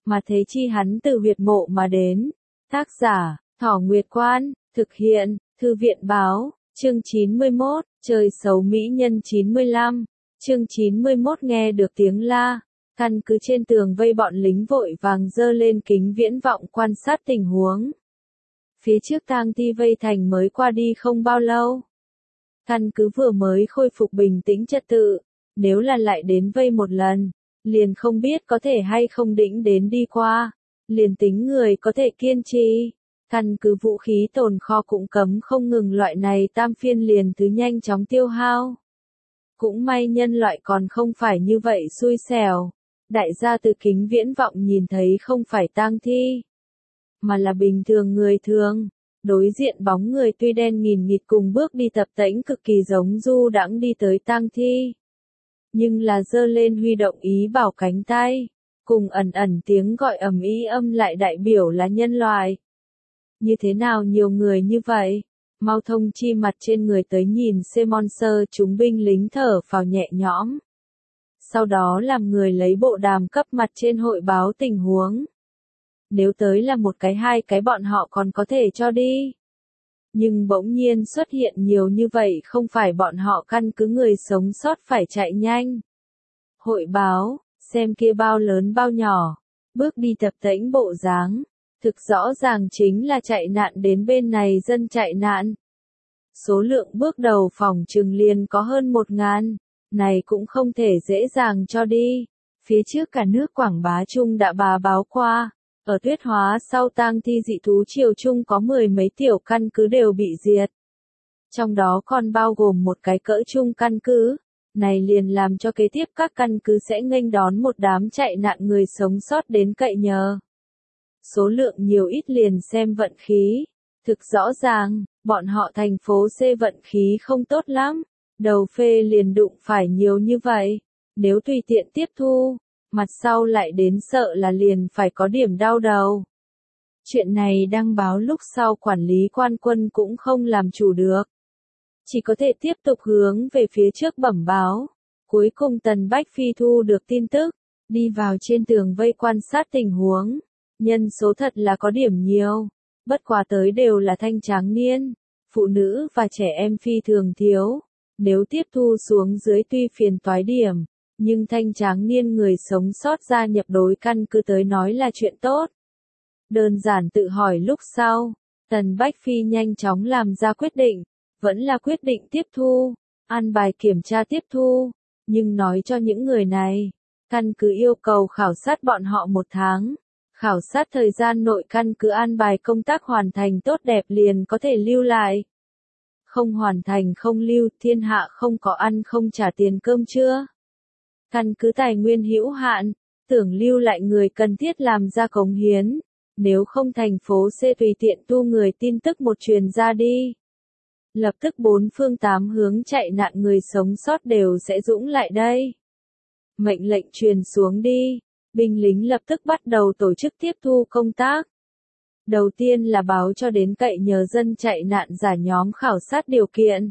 mà thế chi hắn từ huyệt mộ mà đến. Tác giả, Thỏ Nguyệt Quan, thực hiện, Thư viện báo, chương 91, chơi xấu mỹ nhân 95, chương 91 nghe được tiếng la, căn cứ trên tường vây bọn lính vội vàng giơ lên kính viễn vọng quan sát tình huống. Phía trước tang thi vây thành mới qua đi không bao lâu. Căn cứ vừa mới khôi phục bình tĩnh trật tự, nếu là lại đến vây một lần, liền không biết có thể hay không đĩnh đến đi qua, liền tính người có thể kiên trì. Căn cứ vũ khí tồn kho cũng cấm không ngừng loại này tam phiên liền thứ nhanh chóng tiêu hao. Cũng may nhân loại còn không phải như vậy xui xẻo. Đại gia từ kính viễn vọng nhìn thấy không phải tang thi, mà là bình thường người thường. Đối diện bóng người tuy đen nghìn nghịt cùng bước đi tập tễnh cực kỳ giống du đãng đi tới tang thi. Nhưng là giơ lên huy động ý bảo cánh tay, cùng ẩn ẩn tiếng gọi ầm ĩ âm lại đại biểu là nhân loại. Như thế nào nhiều người như vậy? Mau thông chi mặt trên người tới nhìn Monster chúng binh lính thở phào nhẹ nhõm. Sau đó làm người lấy bộ đàm cấp mặt trên hội báo tình huống. Nếu tới là một cái hai cái bọn họ còn có thể cho đi. Nhưng bỗng nhiên xuất hiện nhiều như vậy không phải bọn họ căn cứ người sống sót phải chạy nhanh. Hội báo, xem kia bao lớn bao nhỏ, bước đi tập tễnh bộ dáng, thực rõ ràng chính là chạy nạn đến bên này dân chạy nạn. Số lượng bước đầu phòng trừng liền có hơn 1000, này cũng không thể dễ dàng cho đi. Phía trước cả nước quảng bá chung đã báo qua. Ở tuyết hóa sau tang thi dị thú triều chung có 10 mấy tiểu căn cứ đều bị diệt. Trong đó còn bao gồm một cái cỡ chung căn cứ, này liền làm cho kế tiếp các căn cứ sẽ nghênh đón một đám chạy nạn người sống sót đến cậy nhờ. Số lượng nhiều ít liền xem vận khí, thực rõ ràng, bọn họ thành phố C vận khí không tốt lắm, đầu phê liền đụng phải nhiều như vậy, nếu tùy tiện tiếp thu. Mặt sau lại đến sợ là liền phải có điểm đau đầu. Chuyện này đăng báo lúc sau quản lý quan quân cũng không làm chủ được. Chỉ có thể tiếp tục hướng về phía trước bẩm báo. Cuối cùng Tần Bách Phi thu được tin tức, đi vào trên tường vây quan sát tình huống. Nhân số thật là có điểm nhiều, bất quá tới đều là thanh tráng niên, phụ nữ và trẻ em phi thường thiếu. Nếu tiếp thu xuống dưới tuy phiền toái điểm, nhưng thanh tráng niên người sống sót gia nhập đối căn cứ tới nói là chuyện tốt. Đơn giản tự hỏi lúc sau, Tần Bách Phi nhanh chóng làm ra quyết định, vẫn là quyết định tiếp thu, an bài kiểm tra tiếp thu, nhưng nói cho những người này, căn cứ yêu cầu khảo sát bọn họ 1 tháng, khảo sát thời gian nội căn cứ an bài công tác hoàn thành tốt đẹp liền có thể lưu lại. Không hoàn thành không lưu, thiên hạ không có ăn không trả tiền cơm trưa. Căn cứ tài nguyên hữu hạn, tưởng lưu lại người cần thiết làm ra cống hiến, nếu không thành phố C tùy tiện tu người tin tức một truyền ra đi. Lập tức 4 phương 8 hướng chạy nạn người sống sót đều sẽ dũng lại đây. Mệnh lệnh truyền xuống đi, binh lính lập tức bắt đầu tổ chức tiếp thu công tác. Đầu tiên là báo cho đến cậy nhờ dân chạy nạn giả nhóm khảo sát điều kiện.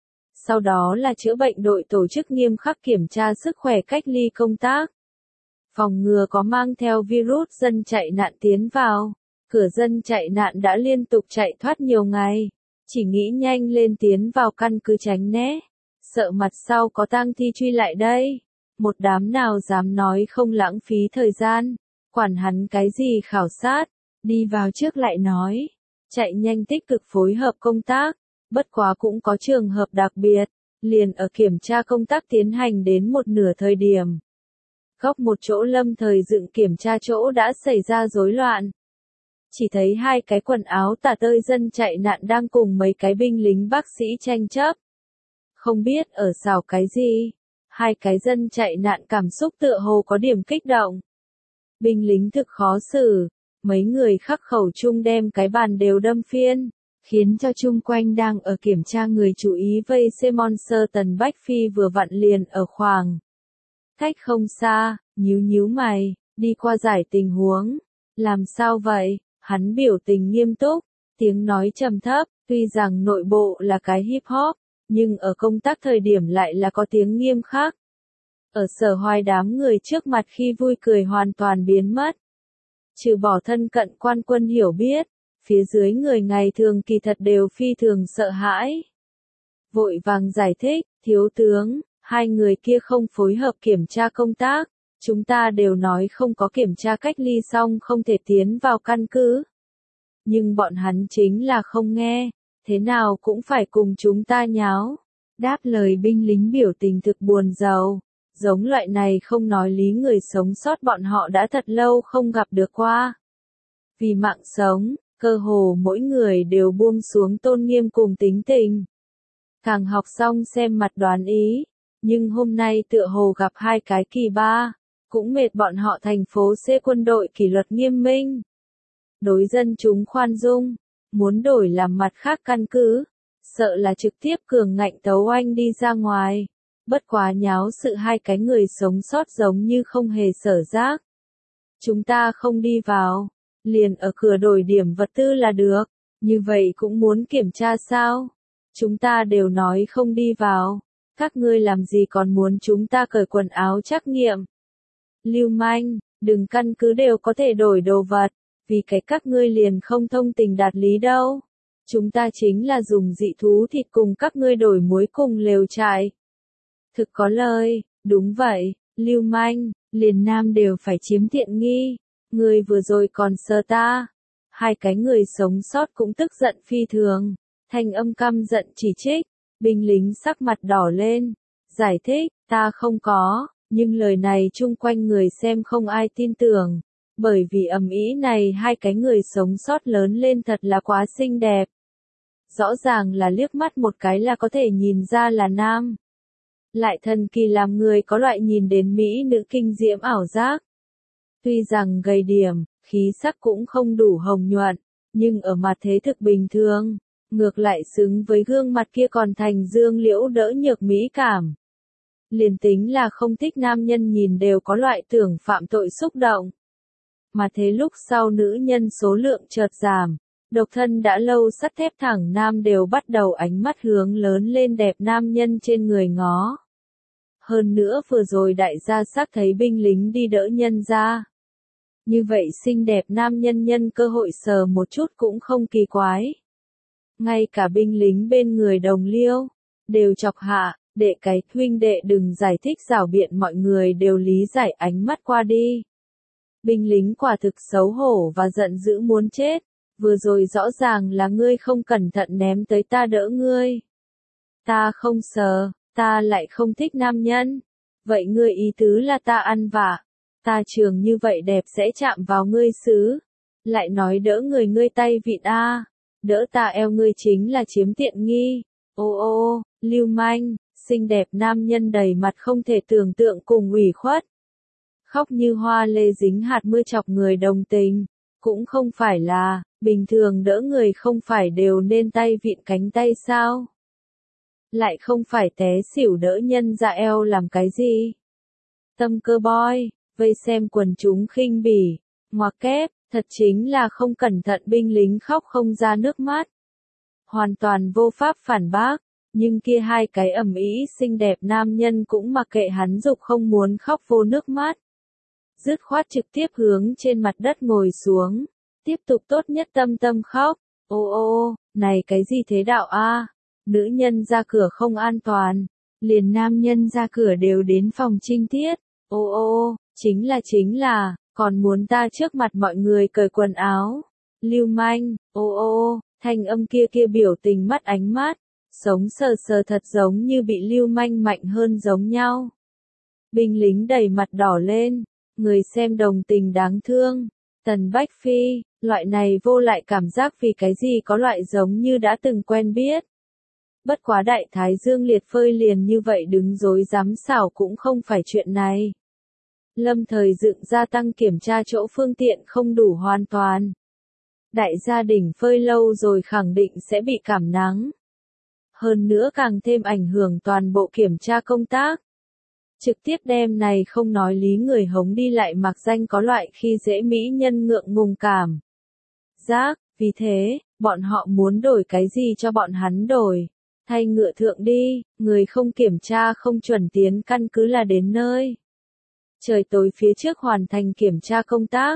Sau đó là chữa bệnh đội tổ chức nghiêm khắc kiểm tra sức khỏe cách ly công tác. Phòng ngừa có mang theo virus dân chạy nạn tiến vào. Cửa dân chạy nạn đã liên tục chạy thoát nhiều ngày. Chỉ nghĩ nhanh lên tiến vào căn cứ tránh né. Sợ mặt sau có tang thi truy lại đây. Một đám nào dám nói không lãng phí thời gian. Quản hắn cái gì khảo sát. Đi vào trước lại nói. Chạy nhanh tích cực phối hợp công tác. Bất quá cũng có trường hợp đặc biệt, liền ở kiểm tra công tác tiến hành đến một nửa thời điểm. Góc một chỗ lâm thời dựng kiểm tra chỗ đã xảy ra rối loạn. Chỉ thấy 2 cái quần áo tả tơi dân chạy nạn đang cùng mấy cái binh lính bác sĩ tranh chấp. Không biết ở xào cái gì, 2 cái dân chạy nạn cảm xúc tựa hồ có điểm kích động. Binh lính thực khó xử, mấy người khắc khẩu chung đem cái bàn đều đâm phiên. Khiến cho chung quanh đang ở kiểm tra người chú ý vây Monster Tần Bách Phi vừa vặn liền ở khoảng cách không xa, nhíu mày, đi qua giải tình huống. Làm sao vậy? Hắn biểu tình nghiêm túc, tiếng nói trầm thấp, tuy rằng nội bộ là cái hip hop, nhưng ở công tác thời điểm lại là có tiếng nghiêm khắc. Ở Sở Hoài đám người trước mặt khi vui cười hoàn toàn biến mất. Trừ bỏ thân cận quan quân hiểu biết, phía dưới người ngày thường kỳ thật đều phi thường sợ hãi. Vội vàng giải thích, thiếu tướng, hai người kia không phối hợp kiểm tra công tác, chúng ta đều nói không có kiểm tra cách ly xong không thể tiến vào căn cứ. Nhưng bọn hắn chính là không nghe, thế nào cũng phải cùng chúng ta nháo. Đáp lời binh lính biểu tình thực buồn rầu, giống loại này không nói lý người sống sót bọn họ đã thật lâu không gặp được qua. Vì mạng sống, cơ hồ mỗi người đều buông xuống tôn nghiêm cùng tính tình. Càng học xong xem mặt đoán ý, nhưng hôm nay tựa hồ gặp hai cái kỳ ba, cũng mệt bọn họ thành phố C quân đội kỷ luật nghiêm minh. Đối dân chúng khoan dung, muốn đổi làm mặt khác căn cứ, sợ là trực tiếp cường ngạnh tấu anh đi ra ngoài. Bất quá nháo sự hai cái người sống sót giống như không hề sở giác. Chúng ta không đi vào, liền ở cửa đổi điểm vật tư là được, như vậy cũng muốn kiểm tra sao? Chúng ta đều nói không đi vào, các ngươi làm gì còn muốn chúng ta cởi quần áo trắc nghiệm? Lưu manh, đừng căn cứ đều có thể đổi đồ vật, vì cái các ngươi liền không thông tình đạt lý đâu. Chúng ta chính là dùng dị thú thịt cùng các ngươi đổi muối cùng lều trại. Thực có lời, đúng vậy, lưu manh, liền nam đều phải chiếm tiện nghi, người vừa rồi còn sờ ta. Hai cái người sống sót cũng tức giận phi thường, thanh âm căm giận chỉ trích, binh lính sắc mặt đỏ lên, giải thích, ta không có, nhưng lời này chung quanh người xem không ai tin tưởng, bởi vì ầm ĩ này hai cái người sống sót lớn lên thật là quá xinh đẹp. Rõ ràng là liếc mắt một cái là có thể nhìn ra là nam. Lại thần kỳ làm người có loại nhìn đến mỹ nữ kinh diễm ảo giác. Tuy rằng gầy điểm, khí sắc cũng không đủ hồng nhuận, nhưng ở mặt thế thực bình thường, ngược lại xứng với gương mặt kia còn thành dương liễu đỡ nhược mỹ cảm. Liền tính là không thích nam nhân nhìn đều có loại tưởng phạm tội xúc động. Mà thế lúc sau nữ nhân số lượng chợt giảm, độc thân đã lâu sắt thép thẳng nam đều bắt đầu ánh mắt hướng lớn lên đẹp nam nhân trên người ngó. Hơn nữa vừa rồi đại gia xác thấy binh lính đi đỡ nhân ra. Như vậy xinh đẹp nam nhân nhân cơ hội sờ một chút cũng không kỳ quái. Ngay cả binh lính bên người đồng liêu, đều chọc hạ, đệ cái huynh đệ đừng giải thích rảo biện mọi người đều lý giải ánh mắt qua đi. Binh lính quả thực xấu hổ và giận dữ muốn chết, vừa rồi rõ ràng là ngươi không cẩn thận ném tới ta đỡ ngươi. Ta không sờ, ta lại không thích nam nhân. Vậy ngươi ý tứ là ta ăn vạ, ta trường như vậy đẹp sẽ chạm vào ngươi xứ. Lại nói đỡ người ngươi tay vịn a, đỡ ta eo ngươi chính là chiếm tiện nghi. Ô ô, lưu manh, xinh đẹp nam nhân đầy mặt không thể tưởng tượng cùng ủy khuất. Khóc như hoa lê dính hạt mưa chọc người đồng tình, cũng không phải là, bình thường đỡ người không phải đều nên tay vịn cánh tay sao? Lại không phải té xỉu đỡ nhân ra eo làm cái gì? Tâm cơ boy, vây xem quần chúng khinh bỉ, ngoặc kép, thật chính là không cẩn thận binh lính khóc không ra nước mắt. Hoàn toàn vô pháp phản bác, nhưng kia hai cái ầm ĩ xinh đẹp nam nhân cũng mặc kệ hắn dục không muốn khóc vô nước mắt. Dứt khoát trực tiếp hướng trên mặt đất ngồi xuống, tiếp tục tốt nhất tâm khóc. Ô ô, này cái gì thế đạo a? Nữ nhân ra cửa không an toàn, liền nam nhân ra cửa đều đến phòng trinh tiết. Ô ô, chính là, còn muốn ta trước mặt mọi người cởi quần áo. Lưu manh, ô ô, thanh âm kia biểu tình mắt ánh mắt, sống sờ sờ thật giống như bị lưu manh mạnh hơn giống nhau. Binh lính đầy mặt đỏ lên, người xem đồng tình đáng thương. Tần Bách Phi, loại này vô lại cảm giác vì cái gì có loại giống như đã từng quen biết. Bất quá đại thái dương liệt phơi liền như vậy đứng dối dám xảo cũng không phải chuyện này. Lâm thời dựng gia tăng kiểm tra chỗ phương tiện không đủ hoàn toàn. Đại gia đình phơi lâu rồi khẳng định sẽ bị cảm nắng. Hơn nữa càng thêm ảnh hưởng toàn bộ kiểm tra công tác. Trực tiếp đem này không nói lý người hống đi lại mặc danh có loại khi dễ mỹ nhân ngượng ngùng cảm giác, vì thế, bọn họ muốn đổi cái gì cho bọn hắn đổi. Thay ngựa thượng đi, người không kiểm tra không chuẩn tiến căn cứ là đến nơi. Trời tối phía trước hoàn thành kiểm tra công tác,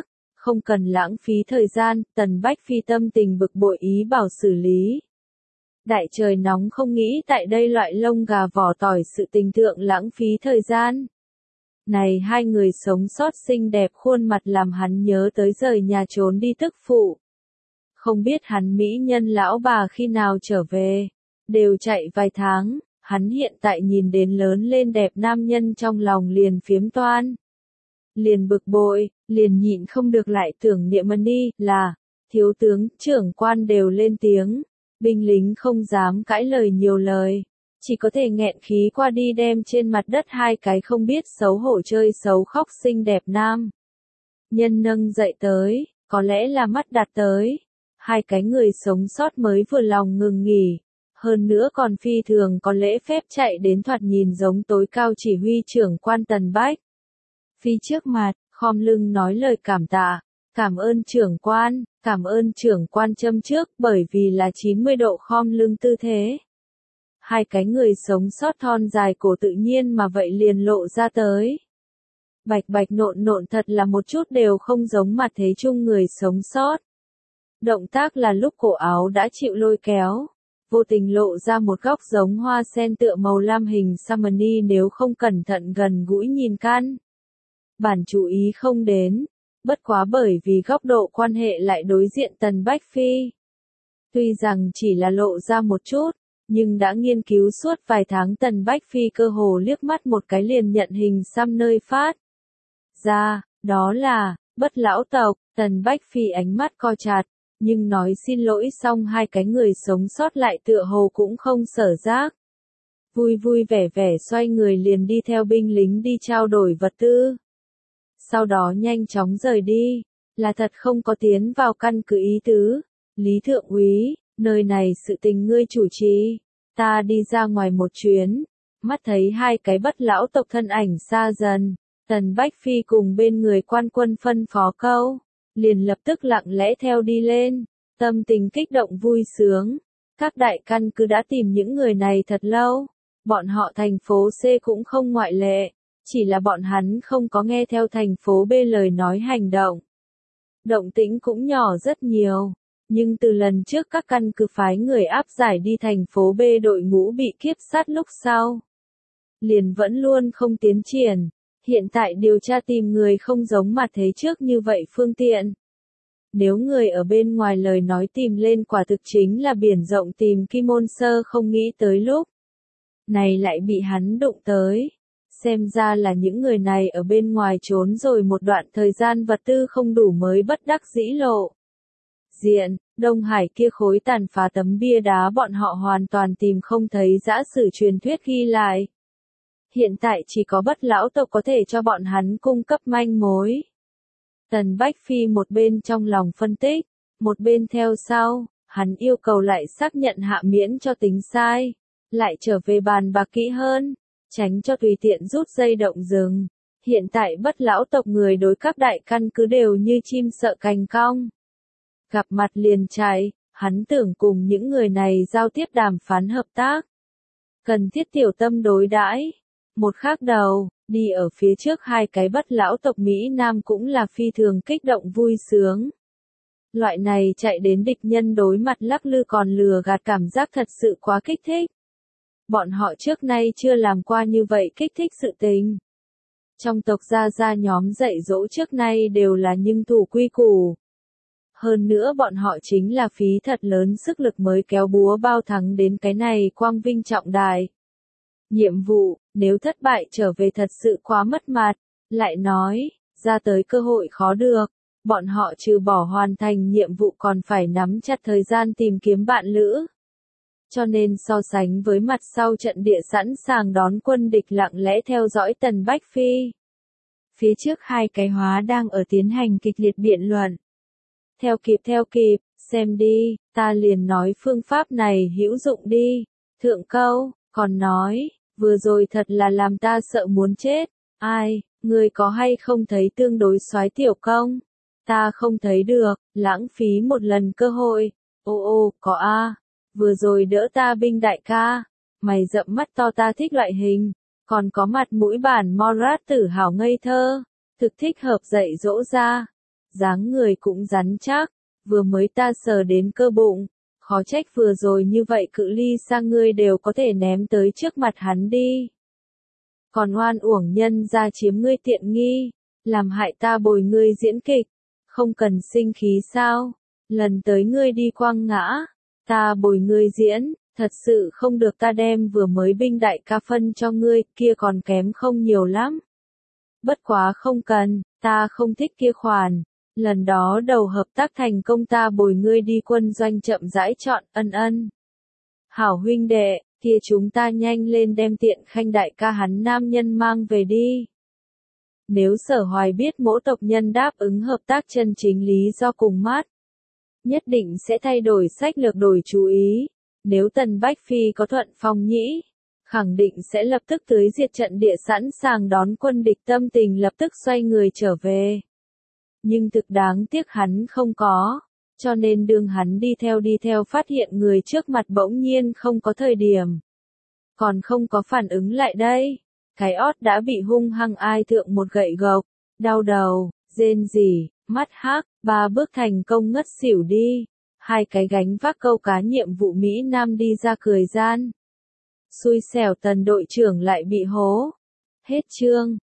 không cần lãng phí thời gian, Tần Bách Phi tâm tình bực bội ý bảo xử lý. Đại trời nóng không nghĩ tại đây loại lông gà vỏ tỏi sự tình thượng lãng phí thời gian. Này hai người sống sót xinh đẹp khuôn mặt làm hắn nhớ tới rời nhà trốn đi tức phụ. Không biết hắn mỹ nhân lão bà khi nào trở về, đều chạy vài tháng, hắn hiện tại nhìn đến lớn lên đẹp nam nhân trong lòng liền phiếm toan. Liền bực bội, liền nhịn không được lại tưởng niệm đi, là, thiếu tướng, trưởng quan đều lên tiếng, binh lính không dám cãi lời nhiều lời, chỉ có thể nghẹn khí qua đi đem trên mặt đất hai cái không biết xấu hổ chơi xấu khóc xinh đẹp nam. Nhân nâng dậy tới, có lẽ là mắt đặt tới, hai cái người sống sót mới vừa lòng ngừng nghỉ, hơn nữa còn phi thường có lễ phép chạy đến thoạt nhìn giống tối cao chỉ huy trưởng quan Tần Bách. Phi trước mặt, khom lưng nói lời cảm tạ, cảm ơn trưởng quan châm trước bởi vì là 90 độ khom lưng tư thế. Hai cái người sống sót thon dài cổ tự nhiên mà vậy liền lộ ra tới. Bạch bạch nộn nộn thật là một chút đều không giống mặt thế chung người sống sót. Động tác là lúc cổ áo đã chịu lôi kéo, vô tình lộ ra một góc giống hoa sen tựa màu lam hình Samani nếu không cẩn thận gần gũi nhìn căn. Bản chú ý không đến, bất quá bởi vì góc độ quan hệ lại đối diện Tần Bách Phi. Tuy rằng chỉ là lộ ra một chút, nhưng đã nghiên cứu suốt vài tháng Tần Bách Phi cơ hồ liếc mắt một cái liền nhận hình xăm nơi phát ra, đó là, Bất lão tộc. Tần Bách Phi ánh mắt co chặt, nhưng nói xin lỗi xong hai cái người sống sót lại tựa hồ cũng không sở giác. Vui vui vẻ vẻ xoay người liền đi theo binh lính đi trao đổi vật tư. Sau đó nhanh chóng rời đi, là thật không có tiến vào căn cứ ý tứ. Lý thượng úy, nơi này sự tình ngươi chủ trì, ta đi ra ngoài một chuyến, mắt thấy hai cái Bất lão tộc thân ảnh xa dần, Tần Bách Phi cùng bên người quan quân phân phó câu, liền lập tức lặng lẽ theo đi lên, tâm tình kích động vui sướng. Các đại căn cứ đã tìm những người này thật lâu, bọn họ thành phố C cũng không ngoại lệ, chỉ là bọn hắn không có nghe theo thành phố B lời nói hành động. Động tĩnh cũng nhỏ rất nhiều, nhưng từ lần trước các căn cứ phái người áp giải đi thành phố B đội ngũ bị kiếp sát lúc sau, liền vẫn luôn không tiến triển. Hiện tại điều tra tìm người không giống mặt thế trước như vậy phương tiện. Nếu người ở bên ngoài lời nói tìm lên quả thực chính là biển rộng tìm Kim Môn Sơ không nghĩ tới lúc này lại bị hắn đụng tới. Xem ra là những người này ở bên ngoài trốn rồi một đoạn thời gian vật tư không đủ mới bất đắc dĩ lộ diện. Đông Hải kia khối tàn phá tấm bia đá bọn họ hoàn toàn tìm không thấy dã sử truyền thuyết ghi lại. Hiện tại chỉ có Bất lão tộc có thể cho bọn hắn cung cấp manh mối. Tần Bách Phi một bên trong lòng phân tích, một bên theo sau, hắn yêu cầu lại xác nhận hạ miễn cho tính sai, lại trở về bàn bạc kỹ hơn, tránh cho tùy tiện rút dây động rừng. Hiện tại Bất lão tộc người đối các đại căn cứ đều như chim sợ cành cong. Gặp mặt liền chạy, hắn tưởng cùng những người này giao tiếp đàm phán hợp tác. Cần thiết tiểu tâm đối đãi. Một khác đầu, đi ở phía trước hai cái Bất lão tộc Mỹ Nam cũng là phi thường kích động vui sướng. Loại này chạy đến địch nhân đối mặt lắc lư còn lừa gạt cảm giác thật sự quá kích thích. Bọn họ trước nay chưa làm qua như vậy kích thích sự tình. Trong tộc gia nhóm dạy dỗ trước nay đều là nhưng thủ quy củ. Hơn nữa bọn họ chính là phí thật lớn sức lực mới kéo búa bao thắng đến cái này quang vinh trọng đại. Nhiệm vụ, nếu thất bại trở về thật sự quá mất mặt, lại nói, ra tới cơ hội khó được, bọn họ trừ bỏ hoàn thành nhiệm vụ còn phải nắm chặt thời gian tìm kiếm bạn lữ. Cho nên so sánh với mặt sau trận địa sẵn sàng đón quân địch lặng lẽ theo dõi Tần Bách Phi. Phía trước hai cái hóa đang ở tiến hành kịch liệt biện luận. Theo kịp, xem đi, ta liền nói phương pháp này hữu dụng đi. Thượng câu, còn nói, vừa rồi thật là làm ta sợ muốn chết. Ai, người có hay không thấy tương đối soái tiểu công? Ta không thấy được, lãng phí một lần cơ hội. Ô, có a. Vừa rồi đỡ ta binh đại ca. Mày rậm mắt to ta thích loại hình. Còn có mặt mũi bản Morat tử hảo ngây thơ. Thực thích hợp dạy dỗ ra. dáng người cũng rắn chắc, vừa mới ta sờ đến cơ bụng, khó trách vừa rồi như vậy cự ly xa ngươi đều có thể ném tới trước mặt hắn đi. Còn oan uổng nhân ra chiếm ngươi tiện nghi, làm hại ta bồi ngươi diễn kịch, không cần sinh khí sao, lần tới ngươi đi quăng ngã, ta bồi ngươi diễn, thật sự không được ta đem vừa mới binh đại ca phân cho ngươi, kia còn kém không nhiều lắm. Bất quá không cần, ta không thích kia khoản, lần đó đầu hợp tác thành công ta bồi ngươi đi quân doanh chậm rãi chọn, ân. Hảo huynh đệ, kia chúng ta nhanh lên đem Tiện Khanh đại ca hắn nam nhân mang về đi. Nếu Sở Hoài biết Mỗ tộc nhân đáp ứng hợp tác chân chính lý do cùng mát, nhất định sẽ thay đổi sách lược đổi chú ý. Nếu Tần Bách Phi có thuận phong nhĩ, khẳng định sẽ lập tức tưới diệt trận địa sẵn sàng đón quân địch, tâm tình lập tức xoay người trở về. Nhưng thực đáng tiếc hắn không có, cho nên đương hắn đi theo phát hiện người trước mặt bỗng nhiên không có thời điểm. Còn không có phản ứng lại đây, cái ót đã bị hung hăng ai thượng một gậy gộc, đau đầu, rên rỉ, mắt hắc, 3 bước thành công ngất xỉu đi. 2 cái gánh vác câu cá nhiệm vụ Mỹ Nam đi ra cười gian. Xui xẻo Tần đội trưởng lại bị hố. Hết chương.